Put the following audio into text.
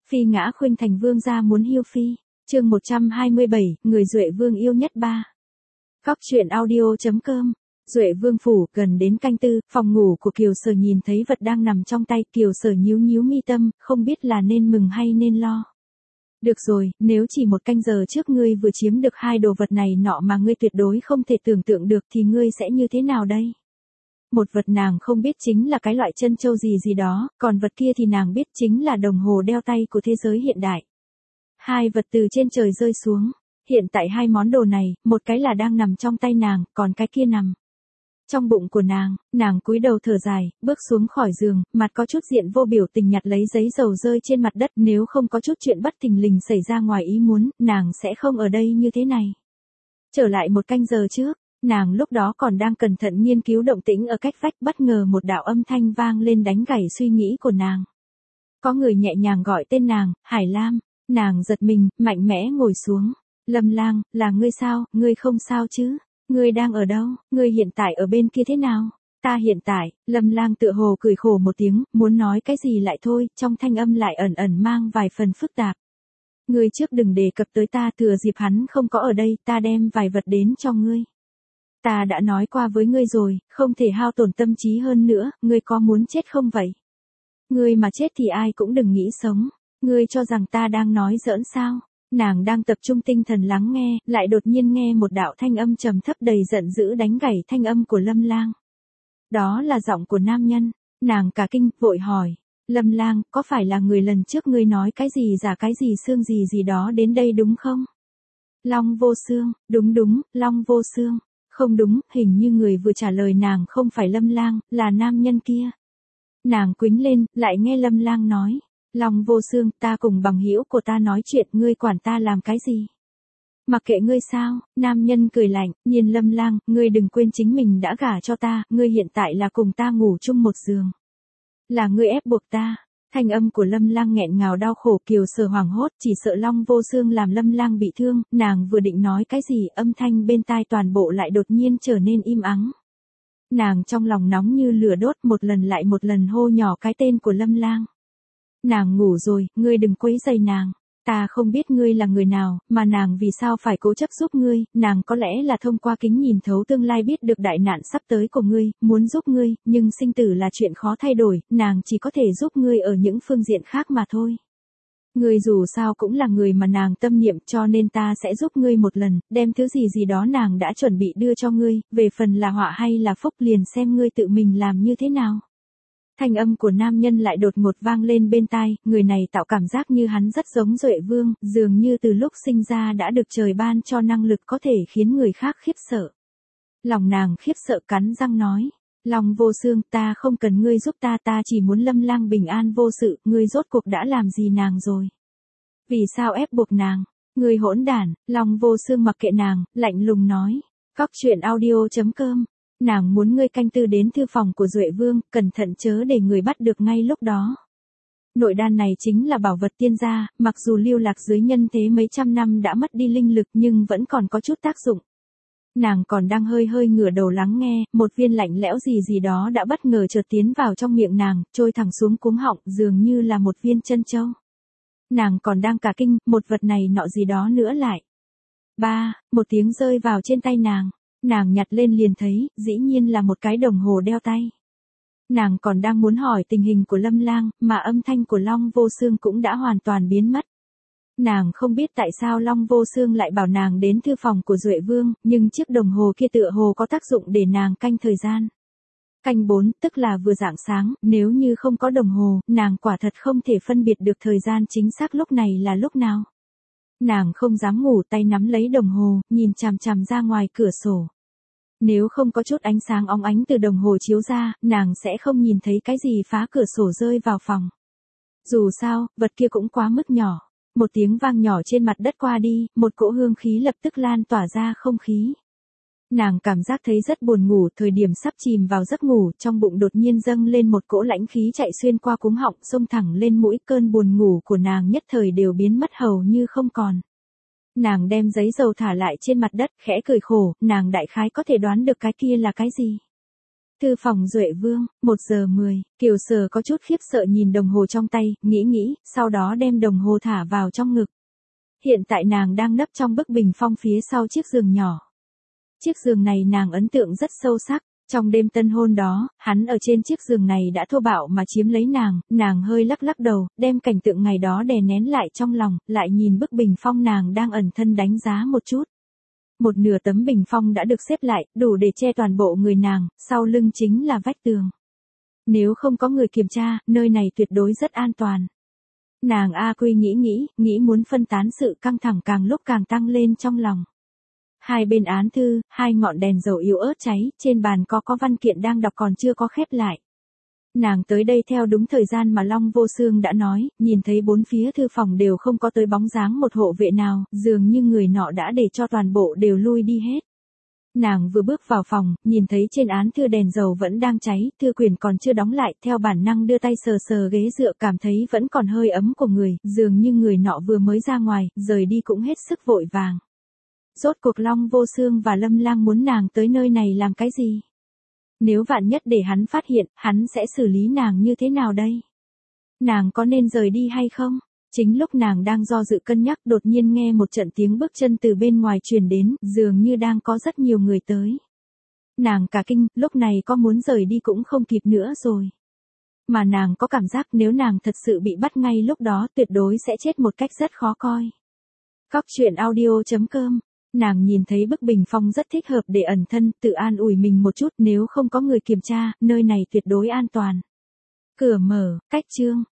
Phi ngã khuynh thành vương gia muốn hiêu phi. Chương 127, người Duệ Vương yêu nhất 3. Góc truyện audio.com. Duệ Vương phủ, gần đến canh tư, phòng ngủ của Kiều Sở nhìn thấy vật đang nằm trong tay, Kiều Sở nhíu nhíu mi tâm, không biết là nên mừng hay nên lo. Được rồi, nếu chỉ một canh giờ trước ngươi vừa chiếm được hai đồ vật này nọ mà ngươi tuyệt đối không thể tưởng tượng được thì ngươi sẽ như thế nào đây? Một vật nàng không biết chính là cái loại chân châu gì đó, còn vật kia thì nàng biết chính là đồng hồ đeo tay của thế giới hiện đại. Hai vật từ trên trời rơi xuống. Hiện tại hai món đồ này, một cái là đang nằm trong tay nàng, còn cái kia nằm trong bụng của nàng cúi đầu thở dài, bước xuống khỏi giường, mặt có chút diện vô biểu tình nhặt lấy giấy dầu rơi trên mặt đất, nếu không có chút chuyện bất thình lình xảy ra ngoài ý muốn, nàng sẽ không ở đây như thế này. Trở lại một canh giờ trước, nàng lúc đó còn đang cẩn thận nghiên cứu động tĩnh ở cách vách, bất ngờ một đạo âm thanh vang lên đánh gãy suy nghĩ của nàng. Có người nhẹ nhàng gọi tên nàng, Hải Lam, nàng giật mình, mạnh mẽ ngồi xuống. Lâm Lang, là ngươi sao, ngươi không sao chứ? Ngươi đang ở đâu, ngươi hiện tại ở bên kia thế nào? Ta hiện tại, Lâm Lang tựa hồ cười khổ một tiếng, muốn nói cái gì lại thôi, trong thanh âm lại ẩn ẩn mang vài phần phức tạp. Ngươi trước đừng đề cập tới ta, thừa dịp hắn không có ở đây, ta đem vài vật đến cho ngươi. Ta đã nói qua với ngươi rồi, không thể hao tổn tâm trí hơn nữa, ngươi có muốn chết không vậy? Ngươi mà chết thì ai cũng đừng nghĩ sống, ngươi cho rằng ta đang nói giỡn sao? Nàng đang tập trung tinh thần lắng nghe, lại đột nhiên nghe một đạo thanh âm trầm thấp đầy giận dữ đánh gãy thanh âm của Lâm Lang. Đó là giọng của nam nhân, nàng cả kinh, vội hỏi, Lâm Lang, có phải là người lần trước ngươi nói cái gì giả cái gì xương gì đó đến đây đúng không? Long Vô Xương, đúng, Long Vô Xương, không đúng, hình như người vừa trả lời nàng không phải Lâm Lang, là nam nhân kia. Nàng quýnh lên, lại nghe Lâm Lang nói. Long Vô Xương, ta cùng bằng hữu của ta nói chuyện, ngươi quản ta làm cái gì? Mặc kệ ngươi sao? Nam nhân cười lạnh, nhìn Lâm Lang, ngươi đừng quên chính mình đã gả cho ta, ngươi hiện tại là cùng ta ngủ chung một giường. Là ngươi ép buộc ta. Thanh âm của Lâm Lang nghẹn ngào đau khổ, Kiều Sở hoảng hốt, chỉ sợ Long Vô Xương làm Lâm Lang bị thương, nàng vừa định nói cái gì, âm thanh bên tai toàn bộ lại đột nhiên trở nên im ắng. Nàng trong lòng nóng như lửa đốt, một lần lại một lần hô nhỏ cái tên của Lâm Lang. Nàng ngủ rồi, ngươi đừng quấy rầy nàng. Ta không biết ngươi là người nào, mà nàng vì sao phải cố chấp giúp ngươi, nàng có lẽ là thông qua kính nhìn thấu tương lai biết được đại nạn sắp tới của ngươi, muốn giúp ngươi, nhưng sinh tử là chuyện khó thay đổi, nàng chỉ có thể giúp ngươi ở những phương diện khác mà thôi. Ngươi dù sao cũng là người mà nàng tâm niệm, cho nên ta sẽ giúp ngươi một lần, đem thứ gì đó nàng đã chuẩn bị đưa cho ngươi, về phần là họa hay là phúc liền xem ngươi tự mình làm như thế nào. Thanh âm của nam nhân lại đột ngột vang lên bên tai, người này tạo cảm giác như hắn rất giống Duệ Vương, dường như từ lúc sinh ra đã được trời ban cho năng lực có thể khiến người khác khiếp sợ. Lòng nàng khiếp sợ cắn răng nói, Long Vô Xương, ta không cần ngươi giúp ta chỉ muốn Lâm Lang bình an vô sự, ngươi rốt cuộc đã làm gì nàng rồi? Vì sao ép buộc nàng? Ngươi hỗn đản. Long Vô Xương mặc kệ nàng, lạnh lùng nói, góc truyện audio.com. Nàng muốn ngươi canh tư đến thư phòng của Duệ Vương, cẩn thận chớ để người bắt được ngay lúc đó. Nội đan này chính là bảo vật tiên gia, mặc dù lưu lạc dưới nhân thế mấy trăm năm đã mất đi linh lực nhưng vẫn còn có chút tác dụng. Nàng còn đang hơi ngửa đầu lắng nghe, một viên lạnh lẽo gì đó đã bất ngờ chợt tiến vào trong miệng nàng, trôi thẳng xuống cuống họng, dường như là một viên chân châu. Nàng còn đang cả kinh, một vật này nọ gì đó nữa lại. Một tiếng rơi vào trên tay nàng. Nàng nhặt lên liền thấy, dĩ nhiên là một cái đồng hồ đeo tay. Nàng còn đang muốn hỏi tình hình của Lâm Lang, mà âm thanh của Long Vô Xương cũng đã hoàn toàn biến mất. Nàng không biết tại sao Long Vô Xương lại bảo nàng đến thư phòng của Duệ Vương, nhưng chiếc đồng hồ kia tựa hồ có tác dụng để nàng canh thời gian. Canh 4, tức là vừa rạng sáng, nếu như không có đồng hồ, nàng quả thật không thể phân biệt được thời gian chính xác lúc này là lúc nào. Nàng không dám ngủ, tay nắm lấy đồng hồ, nhìn chằm chằm ra ngoài cửa sổ. Nếu không có chút ánh sáng óng ánh từ đồng hồ chiếu ra, nàng sẽ không nhìn thấy cái gì phá cửa sổ rơi vào phòng. Dù sao, vật kia cũng quá mức nhỏ. Một tiếng vang nhỏ trên mặt đất qua đi, một cỗ hương khí lập tức lan tỏa ra không khí. Nàng cảm giác thấy rất buồn ngủ, thời điểm sắp chìm vào giấc ngủ, trong bụng đột nhiên dâng lên một cỗ lãnh khí chạy xuyên qua cuống họng, xông thẳng lên mũi, cơn buồn ngủ của nàng nhất thời đều biến mất hầu như không còn. Nàng đem giấy dầu thả lại trên mặt đất, khẽ cười khổ, nàng đại khái có thể đoán được cái kia là cái gì. Thư phòng Duệ Vương, 1:10, Kiều Sở có chút khiếp sợ nhìn đồng hồ trong tay, nghĩ, sau đó đem đồng hồ thả vào trong ngực. Hiện tại nàng đang nấp trong bức bình phong phía sau chiếc giường nhỏ. Chiếc giường này nàng ấn tượng rất sâu sắc. Trong đêm tân hôn đó, hắn ở trên chiếc giường này đã thô bạo mà chiếm lấy nàng hơi lắc đầu, đem cảnh tượng ngày đó đè nén lại trong lòng, lại nhìn bức bình phong nàng đang ẩn thân đánh giá một chút. Một nửa tấm bình phong đã được xếp lại, đủ để che toàn bộ người nàng, sau lưng chính là vách tường. Nếu không có người kiểm tra, nơi này tuyệt đối rất an toàn. Nàng A Quy nghĩ muốn phân tán sự căng thẳng càng lúc càng tăng lên trong lòng. Hai bên án thư, 2 ngọn đèn dầu yếu ớt cháy, trên bàn có văn kiện đang đọc còn chưa có khép lại. Nàng tới đây theo đúng thời gian mà Long Vô Xương đã nói, nhìn thấy 4 phía thư phòng đều không có tới bóng dáng một hộ vệ nào, dường như người nọ đã để cho toàn bộ đều lui đi hết. Nàng vừa bước vào phòng, nhìn thấy trên án thư đèn dầu vẫn đang cháy, thư quyển còn chưa đóng lại, theo bản năng đưa tay sờ ghế dựa cảm thấy vẫn còn hơi ấm của người, dường như người nọ vừa mới ra ngoài, rời đi cũng hết sức vội vàng. Rốt cuộc Long Vô Xương và Lâm Lang muốn nàng tới nơi này làm cái gì? Nếu vạn nhất để hắn phát hiện, hắn sẽ xử lý nàng như thế nào đây? Nàng có nên rời đi hay không? Chính lúc nàng đang do dự cân nhắc đột nhiên nghe một trận tiếng bước chân từ bên ngoài truyền đến, dường như đang có rất nhiều người tới. Nàng cả kinh, lúc này có muốn rời đi cũng không kịp nữa rồi. Mà nàng có cảm giác nếu nàng thật sự bị bắt ngay lúc đó tuyệt đối sẽ chết một cách rất khó coi. Cóc truyện audio.com. Nàng nhìn thấy bức bình phong rất thích hợp để ẩn thân, tự an ủi mình một chút, nếu không có người kiểm tra, nơi này tuyệt đối an toàn. Cửa mở, cách chương.